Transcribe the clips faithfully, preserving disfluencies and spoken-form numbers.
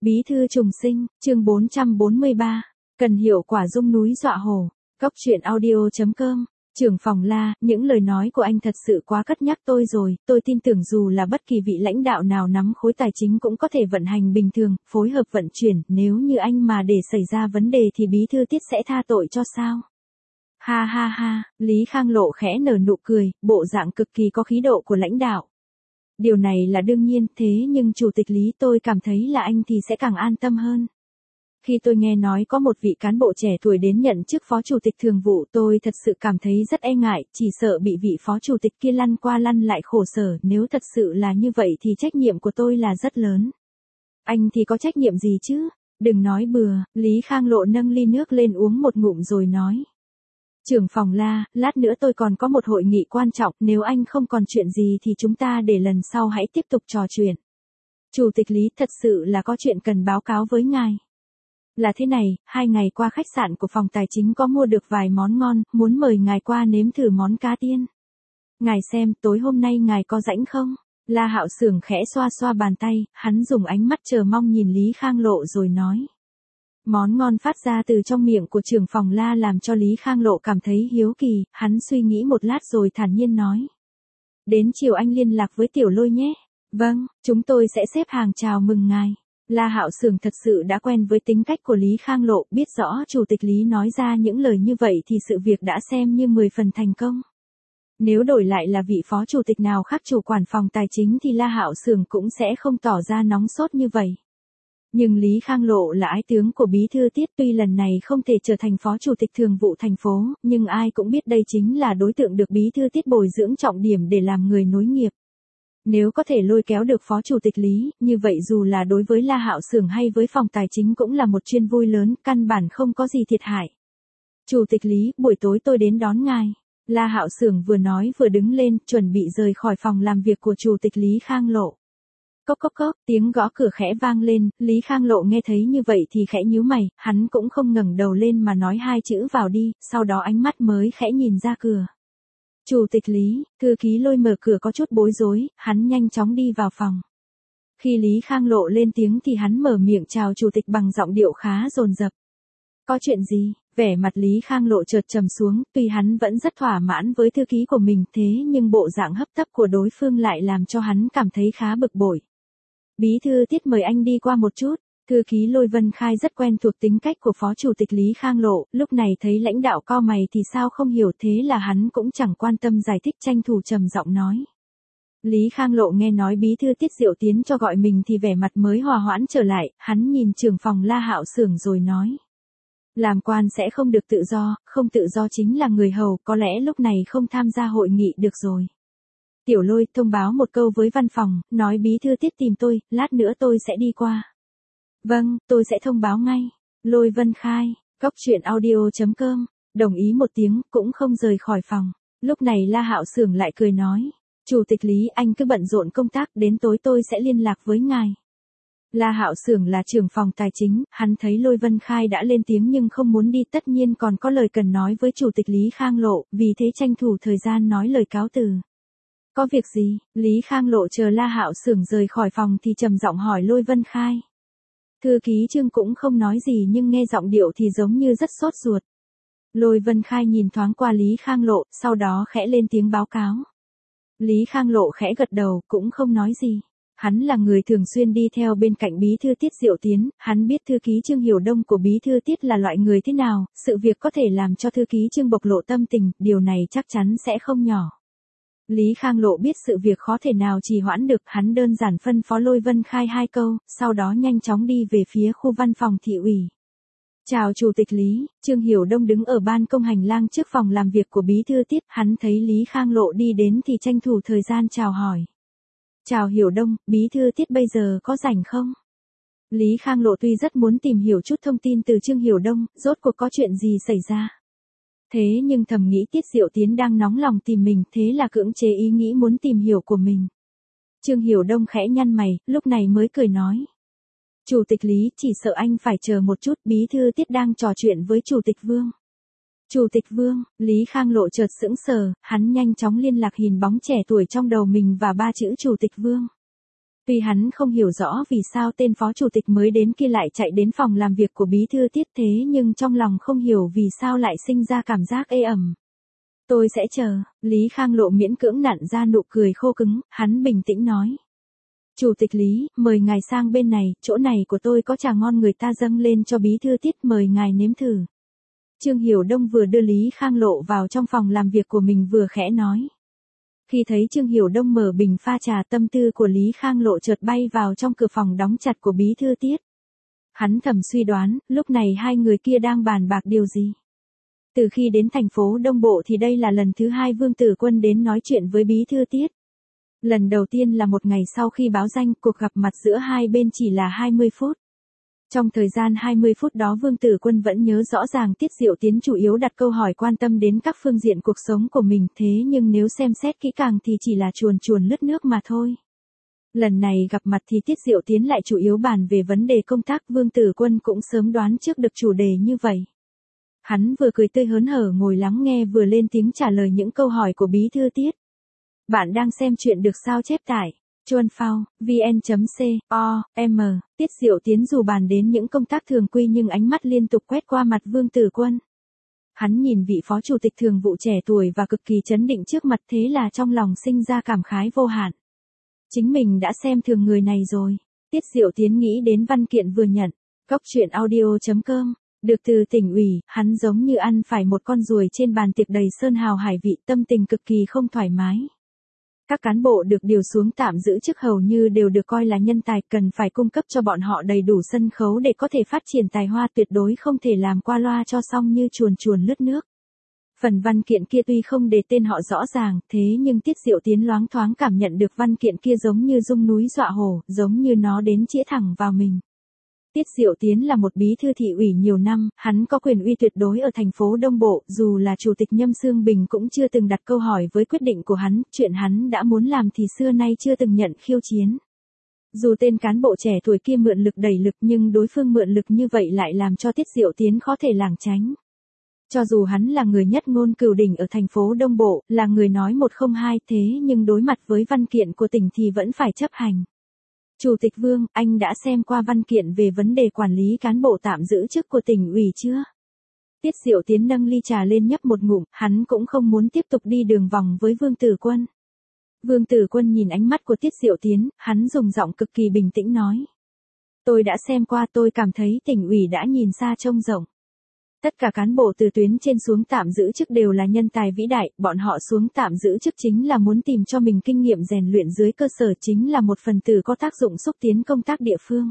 Bí thư trùng sinh, chương bốn trăm bốn mươi ba. Cần hiệu quả dung núi dọa hổ. Cốc truyện audio chấm com. Trưởng phòng La, những lời nói của anh thật sự quá cất nhắc tôi rồi, tôi tin tưởng dù là bất kỳ vị lãnh đạo nào nắm khối tài chính cũng có thể vận hành bình thường, phối hợp vận chuyển, nếu như anh mà để xảy ra vấn đề thì bí thư Tiết sẽ tha tội cho sao? Ha ha ha, Lý Khang Lộ khẽ nở nụ cười, bộ dạng cực kỳ có khí độ của lãnh đạo. Điều này là đương nhiên, thế nhưng Chủ tịch Lý tôi cảm thấy là anh thì sẽ càng an tâm hơn. Khi tôi nghe nói có một vị cán bộ trẻ tuổi đến nhận chức phó chủ tịch thường vụ tôi thật sự cảm thấy rất e ngại, chỉ sợ bị vị phó chủ tịch kia lăn qua lăn lại khổ sở, nếu thật sự là như vậy thì trách nhiệm của tôi là rất lớn. Anh thì có trách nhiệm gì chứ? Đừng nói bừa, Lý Khang Lộ nâng ly nước lên uống một ngụm rồi nói. Trưởng phòng La, lát nữa tôi còn có một hội nghị quan trọng, nếu anh không còn chuyện gì thì chúng ta để lần sau hãy tiếp tục trò chuyện. Chủ tịch Lý, thật sự là có chuyện cần báo cáo với ngài. Là thế này, hai ngày qua khách sạn của phòng tài chính có mua được vài món ngon, muốn mời ngài qua nếm thử món cá tiên. Ngài xem, tối hôm nay ngài có rảnh không? La Hạo Sưởng khẽ xoa xoa bàn tay, hắn dùng ánh mắt chờ mong nhìn Lý Khang Lộ rồi nói. Món ngon phát ra từ trong miệng của trưởng phòng La làm cho Lý Khang Lộ cảm thấy hiếu kỳ, hắn suy nghĩ một lát rồi thản nhiên nói. Đến chiều anh liên lạc với Tiểu Lôi nhé. Vâng, chúng tôi sẽ xếp hàng chào mừng ngài. La Hạo Sưởng thật sự đã quen với tính cách của Lý Khang Lộ, biết rõ Chủ tịch Lý nói ra những lời như vậy thì sự việc đã xem như mười phần thành công. Nếu đổi lại là vị phó chủ tịch nào khác chủ quản phòng tài chính thì La Hạo Sưởng cũng sẽ không tỏ ra nóng sốt như vậy. Nhưng Lý Khang Lộ là ái tướng của bí thư Tiết, tuy lần này không thể trở thành phó chủ tịch thường vụ thành phố, nhưng ai cũng biết đây chính là đối tượng được bí thư Tiết bồi dưỡng trọng điểm để làm người nối nghiệp. Nếu có thể lôi kéo được phó chủ tịch Lý, như vậy dù là đối với La Hạo Sưởng hay với phòng tài chính cũng là một chuyên vui lớn, căn bản không có gì thiệt hại. Chủ tịch Lý, buổi tối tôi đến đón ngài. La Hạo Sưởng vừa nói vừa đứng lên, chuẩn bị rời khỏi phòng làm việc của Chủ tịch Lý Khang Lộ. Cốc cốc cốc, tiếng gõ cửa khẽ vang lên, Lý Khang Lộ nghe thấy như vậy thì khẽ nhíu mày, hắn cũng không ngẩng đầu lên mà nói hai chữ vào đi, sau đó ánh mắt mới khẽ nhìn ra cửa. Chủ tịch Lý, thư ký Lôi mở cửa có chút bối rối, hắn nhanh chóng đi vào phòng. Khi Lý Khang Lộ lên tiếng thì hắn mở miệng chào chủ tịch bằng giọng điệu khá dồn dập. Có chuyện gì? Vẻ mặt Lý Khang Lộ chợt trầm xuống, tuy hắn vẫn rất thỏa mãn với thư ký của mình thế nhưng bộ dạng hấp tấp của đối phương lại làm cho hắn cảm thấy khá bực bội. Bí thư Tiết mời anh đi qua một chút. Thư ký Lôi Vân Khai rất quen thuộc tính cách của phó chủ tịch Lý Khang Lộ, lúc này thấy lãnh đạo cau mày thì sao không hiểu, thế là hắn cũng chẳng quan tâm giải thích, tranh thủ trầm giọng nói. Lý Khang Lộ nghe nói bí thư Tiết Diệu Tiến cho gọi mình thì vẻ mặt mới hòa hoãn trở lại, hắn nhìn trưởng phòng La Hạo Sưởng rồi nói. Làm quan sẽ không được tự do, không tự do chính là người hầu, có lẽ lúc này không tham gia hội nghị được rồi. Tiểu Lôi thông báo một câu với văn phòng, nói bí thư Tiết tìm tôi, lát nữa tôi sẽ đi qua. Vâng, tôi sẽ thông báo ngay. Lôi Vân Khai, cốc truyện audio chấm com, đồng ý một tiếng, cũng không rời khỏi phòng. Lúc này La Hạo Sưởng lại cười nói. Chủ tịch Lý, anh cứ bận rộn công tác, đến tối tôi sẽ liên lạc với ngài. La Hạo Sưởng là trưởng phòng tài chính, hắn thấy Lôi Vân Khai đã lên tiếng nhưng không muốn đi, tất nhiên còn có lời cần nói với Chủ tịch Lý Khang Lộ, vì thế tranh thủ thời gian nói lời cáo từ. Có việc gì? Lý Khang Lộ chờ La Hạo Sưởng rời khỏi phòng thì trầm giọng hỏi Lôi Vân Khai. Thư ký Trương cũng không nói gì nhưng nghe giọng điệu thì giống như rất sốt ruột. Lôi Vân Khai nhìn thoáng qua Lý Khang Lộ, sau đó khẽ lên tiếng báo cáo. Lý Khang Lộ khẽ gật đầu, cũng không nói gì. Hắn là người thường xuyên đi theo bên cạnh bí thư Tiết Diệu Tiến, hắn biết thư ký Trương Hiểu Đông của bí thư Tiết là loại người thế nào, sự việc có thể làm cho thư ký Trương bộc lộ tâm tình, điều này chắc chắn sẽ không nhỏ. Lý Khang Lộ biết sự việc khó thể nào trì hoãn được, hắn đơn giản phân phó Lôi Vân Khai hai câu, sau đó nhanh chóng đi về phía khu văn phòng thị ủy. Chào Chủ tịch Lý, Trương Hiểu Đông đứng ở ban công hành lang trước phòng làm việc của bí thư Tiết, hắn thấy Lý Khang Lộ đi đến thì tranh thủ thời gian chào hỏi. Chào Hiểu Đông, bí thư Tiết bây giờ có rảnh không? Lý Khang Lộ tuy rất muốn tìm hiểu chút thông tin từ Trương Hiểu Đông, rốt cuộc có chuyện gì xảy ra. Thế nhưng thầm nghĩ Tiết Diệu Tiến đang nóng lòng tìm mình, thế là cưỡng chế ý nghĩ muốn tìm hiểu của mình. Trương Hiểu Đông khẽ nhăn mày, lúc này mới cười nói. Chủ tịch Lý, chỉ sợ anh phải chờ một chút, bí thư Tiết đang trò chuyện với Chủ tịch Vương. Chủ tịch Vương, Lý Khang Lộ chợt sững sờ, hắn nhanh chóng liên lạc hình bóng trẻ tuổi trong đầu mình và ba chữ Chủ tịch Vương. Tuy hắn không hiểu rõ vì sao tên phó chủ tịch mới đến kia lại chạy đến phòng làm việc của bí thư Tiết thế nhưng trong lòng không hiểu vì sao lại sinh ra cảm giác ê ẩm. Tôi sẽ chờ, Lý Khang Lộ miễn cưỡng nặn ra nụ cười khô cứng, hắn bình tĩnh nói. Chủ tịch Lý, mời ngài sang bên này, chỗ này của tôi có trà ngon người ta dâng lên cho bí thư Tiết, mời ngài nếm thử. Trương Hiểu Đông vừa đưa Lý Khang Lộ vào trong phòng làm việc của mình vừa khẽ nói. Khi thấy Trương Hiểu Đông mở bình pha trà, tâm tư của Lý Khang Lộ chợt bay vào trong cửa phòng đóng chặt của bí thư Tiết. Hắn thầm suy đoán, lúc này hai người kia đang bàn bạc điều gì. Từ khi đến thành phố Đông Bộ thì đây là lần thứ hai Vương Tử Quân đến nói chuyện với bí thư Tiết. Lần đầu tiên là một ngày sau khi báo danh, cuộc gặp mặt giữa hai bên chỉ là hai mươi phút. Trong thời gian hai mươi phút đó Vương Tử Quân vẫn nhớ rõ ràng Tiết Diệu Tiến chủ yếu đặt câu hỏi quan tâm đến các phương diện cuộc sống của mình, thế nhưng nếu xem xét kỹ càng thì chỉ là chuồn chuồn lướt nước mà thôi. Lần này gặp mặt thì Tiết Diệu Tiến lại chủ yếu bàn về vấn đề công tác, Vương Tử Quân cũng sớm đoán trước được chủ đề như vậy. Hắn vừa cười tươi hớn hở ngồi lắng nghe vừa lên tiếng trả lời những câu hỏi của bí thư Tiết. Bạn đang xem chuyện được sao chép tại chuan phao vn chấm com. Tiết Diệu Tiến dù bàn đến những công tác thường quy nhưng ánh mắt liên tục quét qua mặt Vương Tử Quân. Hắn nhìn vị phó chủ tịch thường vụ trẻ tuổi và cực kỳ trấn định trước mặt, thế là trong lòng sinh ra cảm khái vô hạn. Chính mình đã xem thường người này rồi. Tiết Diệu Tiến nghĩ đến văn kiện vừa nhận. Cốc truyện audio chấm com. Được từ tỉnh ủy, hắn giống như ăn phải một con ruồi trên bàn tiệc đầy sơn hào hải vị, tâm tình cực kỳ không thoải mái. Các cán bộ được điều xuống tạm giữ chức hầu như đều được coi là nhân tài, cần phải cung cấp cho bọn họ đầy đủ sân khấu để có thể phát triển tài hoa, tuyệt đối không thể làm qua loa cho xong như chuồn chuồn lướt nước. Phần văn kiện kia tuy không đề tên họ rõ ràng, thế nhưng Tiết Diệu Tiến loáng thoáng cảm nhận được văn kiện kia giống như dông núi dọa hổ, giống như nó đến chĩa thẳng vào mình. Tiết Diệu Tiến là một bí thư thị ủy nhiều năm, hắn có quyền uy tuyệt đối ở thành phố Đông Bộ, dù là chủ tịch Nhâm Xương Bình cũng chưa từng đặt câu hỏi với quyết định của hắn, chuyện hắn đã muốn làm thì xưa nay chưa từng nhận khiêu chiến. Dù tên cán bộ trẻ tuổi kia mượn lực đẩy lực nhưng đối phương mượn lực như vậy lại làm cho Tiết Diệu Tiến khó thể lảng tránh. Cho dù hắn là người nhất ngôn cửu đỉnh ở thành phố Đông Bộ, là người nói một không hai, thế nhưng đối mặt với văn kiện của tỉnh thì vẫn phải chấp hành. Chủ tịch Vương, anh đã xem qua văn kiện về vấn đề quản lý cán bộ tạm giữ chức của tỉnh ủy chưa? Tiết Diệu Tiến nâng ly trà lên nhấp một ngụm, hắn cũng không muốn tiếp tục đi đường vòng với Vương Tử Quân. Vương Tử Quân nhìn ánh mắt của Tiết Diệu Tiến, hắn dùng giọng cực kỳ bình tĩnh nói. Tôi đã xem qua, tôi cảm thấy tỉnh ủy đã nhìn xa trông rộng. Tất cả cán bộ từ tuyến trên xuống tạm giữ chức đều là nhân tài vĩ đại, bọn họ xuống tạm giữ chức chính là muốn tìm cho mình kinh nghiệm rèn luyện dưới cơ sở, chính là một phần tử có tác dụng xúc tiến công tác địa phương.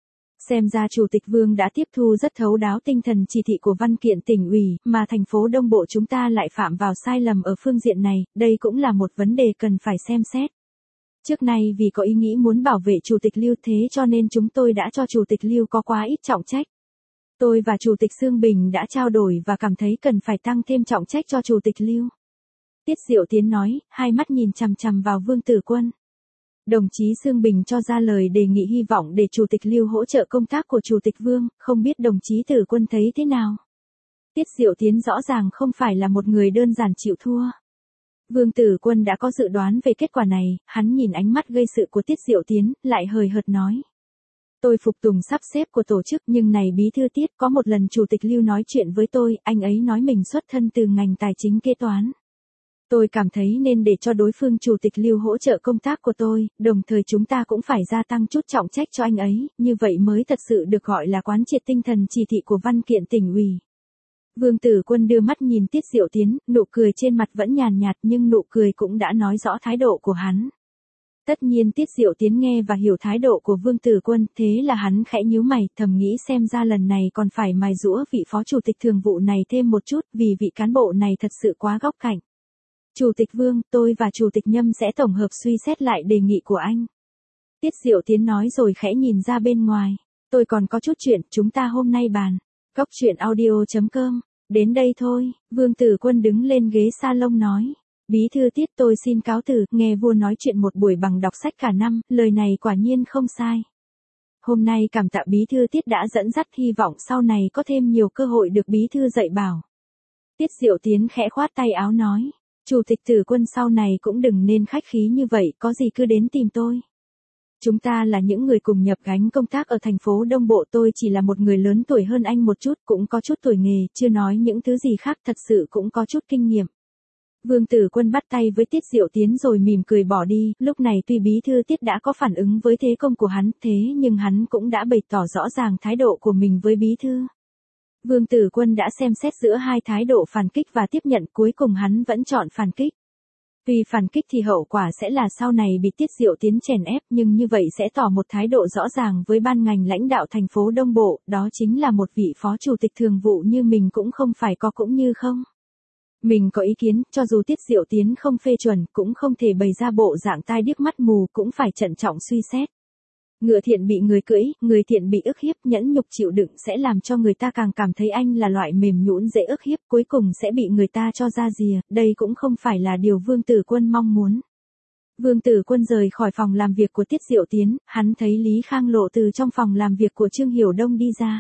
Xem ra Chủ tịch Vương đã tiếp thu rất thấu đáo tinh thần chỉ thị của văn kiện tỉnh ủy, mà thành phố Đông Bộ chúng ta lại phạm vào sai lầm ở phương diện này, đây cũng là một vấn đề cần phải xem xét. Trước nay vì có ý nghĩ muốn bảo vệ Chủ tịch Lưu thế cho nên chúng tôi đã cho Chủ tịch Lưu có quá ít trọng trách. Tôi và Chủ tịch Xương Bình đã trao đổi và cảm thấy cần phải tăng thêm trọng trách cho Chủ tịch Lưu. Tiết Diệu Tiến nói, hai mắt nhìn chằm chằm vào Vương Tử Quân. Đồng chí Xương Bình cho ra lời đề nghị hy vọng để Chủ tịch Lưu hỗ trợ công tác của Chủ tịch Vương, không biết đồng chí Tử Quân thấy thế nào? Tiết Diệu Tiến rõ ràng không phải là một người đơn giản chịu thua. Vương Tử Quân đã có dự đoán về kết quả này, hắn nhìn ánh mắt gây sự của Tiết Diệu Tiến, lại hời hợt nói. Tôi phục tùng sắp xếp của tổ chức, nhưng này bí thư Tiết, có một lần Chủ tịch Lưu nói chuyện với tôi, anh ấy nói mình xuất thân từ ngành tài chính kế toán. Tôi cảm thấy nên để cho đối phương Chủ tịch Lưu hỗ trợ công tác của tôi, đồng thời chúng ta cũng phải gia tăng chút trọng trách cho anh ấy, như vậy mới thật sự được gọi là quán triệt tinh thần chỉ thị của văn kiện tỉnh ủy. Vương Tử Quân đưa mắt nhìn Tiết Diệu Tiến, nụ cười trên mặt vẫn nhàn nhạt nhưng nụ cười cũng đã nói rõ thái độ của hắn. Tất nhiên Tiết Diệu Tiến nghe và hiểu thái độ của Vương Tử Quân, thế là hắn khẽ nhíu mày, thầm nghĩ xem ra lần này còn phải mài giũa vị phó chủ tịch thường vụ này thêm một chút, vì vị cán bộ này thật sự quá góc cạnh. Chủ tịch Vương, tôi và Chủ tịch Nhâm sẽ tổng hợp suy xét lại đề nghị của anh. Tiết Diệu Tiến nói rồi khẽ nhìn ra bên ngoài. Tôi còn có chút chuyện, chúng ta hôm nay bàn. Cốc truyện audio chấm com. Đến đây thôi, Vương Tử Quân đứng lên ghế salon nói. Bí thư Tiết, tôi xin cáo từ, nghe vua nói chuyện một buổi bằng đọc sách cả năm, lời này quả nhiên không sai. Hôm nay cảm tạ bí thư Tiết đã dẫn dắt, hy vọng sau này có thêm nhiều cơ hội được bí thư dạy bảo. Tiết Diệu Tiến khẽ khoát tay áo nói. Chủ tịch Tử Quân sau này cũng đừng nên khách khí như vậy, có gì cứ đến tìm tôi. Chúng ta là những người cùng nhập gánh công tác ở thành phố Đông Bộ, tôi chỉ là một người lớn tuổi hơn anh một chút, cũng có chút tuổi nghề, chưa nói những thứ gì khác, thật sự cũng có chút kinh nghiệm. Vương Tử Quân bắt tay với Tiết Diệu Tiến rồi mỉm cười bỏ đi, lúc này tuy bí thư Tiết đã có phản ứng với thế công của hắn, thế nhưng hắn cũng đã bày tỏ rõ ràng thái độ của mình với bí thư. Vương Tử Quân đã xem xét giữa hai thái độ phản kích và tiếp nhận, cuối cùng hắn vẫn chọn phản kích. Tuy phản kích thì hậu quả sẽ là sau này bị Tiết Diệu Tiến chèn ép, nhưng như vậy sẽ tỏ một thái độ rõ ràng với ban ngành lãnh đạo thành phố Đông Bộ, đó chính là một vị phó chủ tịch thường vụ như mình cũng không phải có cũng như không. Mình có ý kiến, cho dù Tiết Diệu Tiến không phê chuẩn, cũng không thể bày ra bộ dạng tai điếc mắt mù, cũng phải trân trọng suy xét. Ngựa thiện bị người cưỡi, người thiện bị ức hiếp, nhẫn nhục chịu đựng sẽ làm cho người ta càng cảm thấy anh là loại mềm nhũn dễ ức hiếp, cuối cùng sẽ bị người ta cho ra rìa, đây cũng không phải là điều Vương Tử Quân mong muốn. Vương Tử Quân rời khỏi phòng làm việc của Tiết Diệu Tiến, hắn thấy Lý Khang Lộ từ trong phòng làm việc của Trương Hiểu Đông đi ra.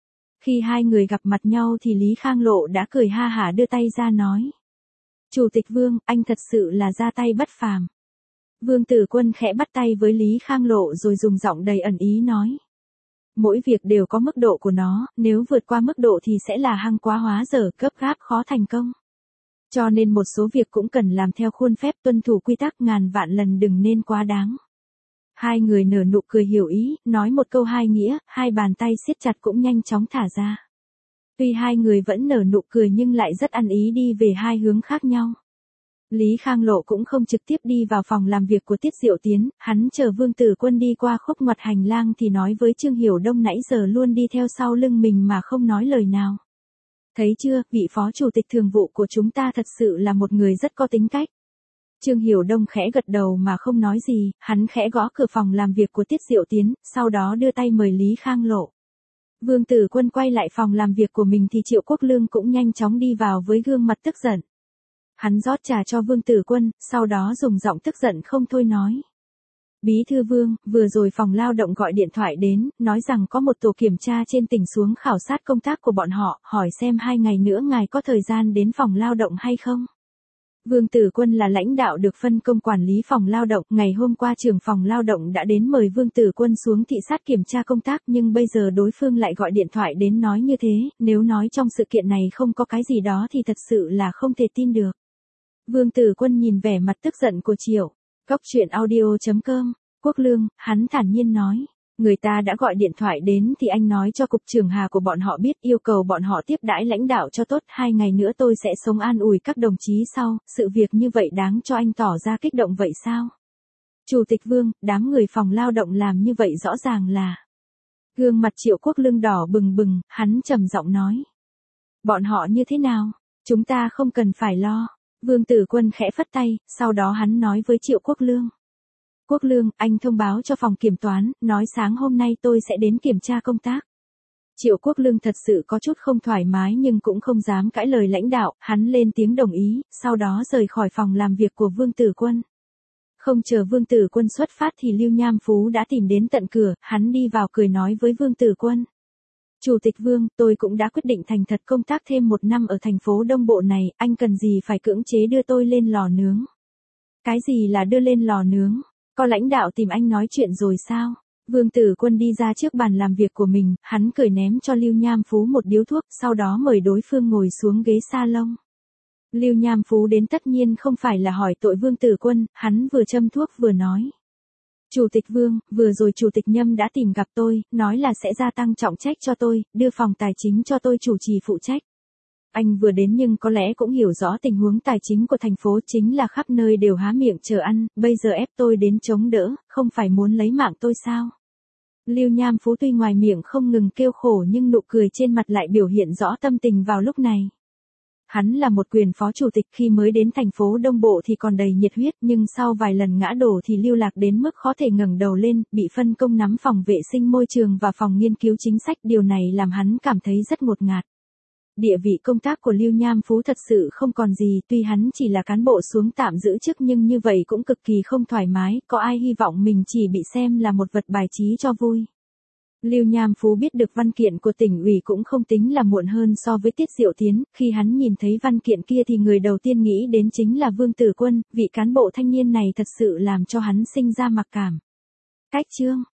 Khi hai người gặp mặt nhau thì Lý Khang Lộ đã cười ha hả đưa tay ra nói. Chủ tịch Vương, anh thật sự là ra tay bất phàm. Vương Tử Quân khẽ bắt tay với Lý Khang Lộ rồi dùng giọng đầy ẩn ý nói. Mỗi việc đều có mức độ của nó, nếu vượt qua mức độ thì sẽ là hăng quá hóa dở, gấp gáp khó thành công. Cho nên một số việc cũng cần làm theo khuôn phép, tuân thủ quy tắc, ngàn vạn lần đừng nên quá đáng. Hai người nở nụ cười hiểu ý, nói một câu hai nghĩa, hai bàn tay siết chặt cũng nhanh chóng thả ra. Tuy hai người vẫn nở nụ cười nhưng lại rất ăn ý đi về hai hướng khác nhau. Lý Khang Lộ cũng không trực tiếp đi vào phòng làm việc của Tiết Diệu Tiến, hắn chờ Vương Tử Quân đi qua khúc ngoặt hành lang thì nói với Trương Hiểu Đông nãy giờ luôn đi theo sau lưng mình mà không nói lời nào. Thấy chưa, vị phó chủ tịch thường vụ của chúng ta thật sự là một người rất có tính cách. Trương Hiểu Đông khẽ gật đầu mà không nói gì, hắn khẽ gõ cửa phòng làm việc của Tiết Diệu Tiến, sau đó đưa tay mời Lý Khang Lộ. Vương Tử Quân quay lại phòng làm việc của mình thì Triệu Quốc Lương cũng nhanh chóng đi vào với gương mặt tức giận. Hắn rót trà cho Vương Tử Quân, sau đó dùng giọng tức giận không thôi nói. Bí thư Vương, vừa rồi phòng lao động gọi điện thoại đến, nói rằng có một tổ kiểm tra trên tỉnh xuống khảo sát công tác của bọn họ, hỏi xem hai ngày nữa ngài có thời gian đến phòng lao động hay không. Vương Tử Quân là lãnh đạo được phân công quản lý phòng lao động, ngày hôm qua trưởng phòng lao động đã đến mời Vương Tử Quân xuống thị sát kiểm tra công tác, nhưng bây giờ đối phương lại gọi điện thoại đến nói như thế, nếu nói trong sự kiện này không có cái gì đó thì thật sự là không thể tin được. Vương Tử Quân nhìn vẻ mặt tức giận của Triệu. Cốc truyện audio chấm com, Quốc Lương, hắn thản nhiên nói. Người ta đã gọi điện thoại đến thì anh nói cho cục trưởng Hà của bọn họ biết, yêu cầu bọn họ tiếp đãi lãnh đạo cho tốt, hai ngày nữa tôi sẽ sống an ủi các đồng chí sau, sự việc như vậy đáng cho anh tỏ ra kích động vậy sao? Chủ tịch Vương, đám người phòng lao động làm như vậy rõ ràng là. Gương mặt Triệu Quốc Lương đỏ bừng bừng, hắn trầm giọng nói. Bọn họ như thế nào? Chúng ta không cần phải lo. Vương Tử Quân khẽ phất tay, sau đó hắn nói với Triệu Quốc Lương. Quốc Lương, anh thông báo cho phòng kiểm toán, nói sáng hôm nay tôi sẽ đến kiểm tra công tác. Triệu Quốc Lương thật sự có chút không thoải mái nhưng cũng không dám cãi lời lãnh đạo, hắn lên tiếng đồng ý, sau đó rời khỏi phòng làm việc của Vương Tử Quân. Không chờ Vương Tử Quân xuất phát thì Lưu Nham Phú đã tìm đến tận cửa, hắn đi vào cười nói với Vương Tử Quân. Chủ tịch Vương, tôi cũng đã quyết định thành thật công tác thêm một năm ở thành phố Đông Bộ này, anh cần gì phải cưỡng chế đưa tôi lên lò nướng. Cái gì là đưa lên lò nướng? Có lãnh đạo tìm anh nói chuyện rồi sao? Vương Tử Quân đi ra trước bàn làm việc của mình, hắn cười ném cho Lưu Nham Phú một điếu thuốc, sau đó mời đối phương ngồi xuống ghế salon. Lưu Nham Phú đến tất nhiên không phải là hỏi tội Vương Tử Quân, hắn vừa châm thuốc vừa nói. Chủ tịch Vương, vừa rồi Chủ tịch Nhâm đã tìm gặp tôi, nói là sẽ gia tăng trọng trách cho tôi, đưa phòng tài chính cho tôi chủ trì phụ trách. Anh vừa đến nhưng có lẽ cũng hiểu rõ tình huống tài chính của thành phố, chính là khắp nơi đều há miệng chờ ăn, bây giờ ép tôi đến chống đỡ, không phải muốn lấy mạng tôi sao? Lưu Nham Phú tuy ngoài miệng không ngừng kêu khổ nhưng nụ cười trên mặt lại biểu hiện rõ tâm tình vào lúc này. Hắn là một quyền phó chủ tịch, khi mới đến thành phố Đông Bộ thì còn đầy nhiệt huyết, nhưng sau vài lần ngã đổ thì lưu lạc đến mức khó thể ngẩng đầu lên, bị phân công nắm phòng vệ sinh môi trường và phòng nghiên cứu chính sách, điều này làm hắn cảm thấy rất ngột ngạt. Địa vị công tác của Lưu Nham Phú thật sự không còn gì, tuy hắn chỉ là cán bộ xuống tạm giữ chức nhưng như vậy cũng cực kỳ không thoải mái, có ai hy vọng mình chỉ bị xem là một vật bài trí cho vui. Lưu Nham Phú biết được văn kiện của tỉnh ủy cũng không tính là muộn hơn so với Tiết Diệu Tiến, khi hắn nhìn thấy văn kiện kia thì người đầu tiên nghĩ đến chính là Vương Tử Quân, vị cán bộ thanh niên này thật sự làm cho hắn sinh ra mặc cảm. Cách chương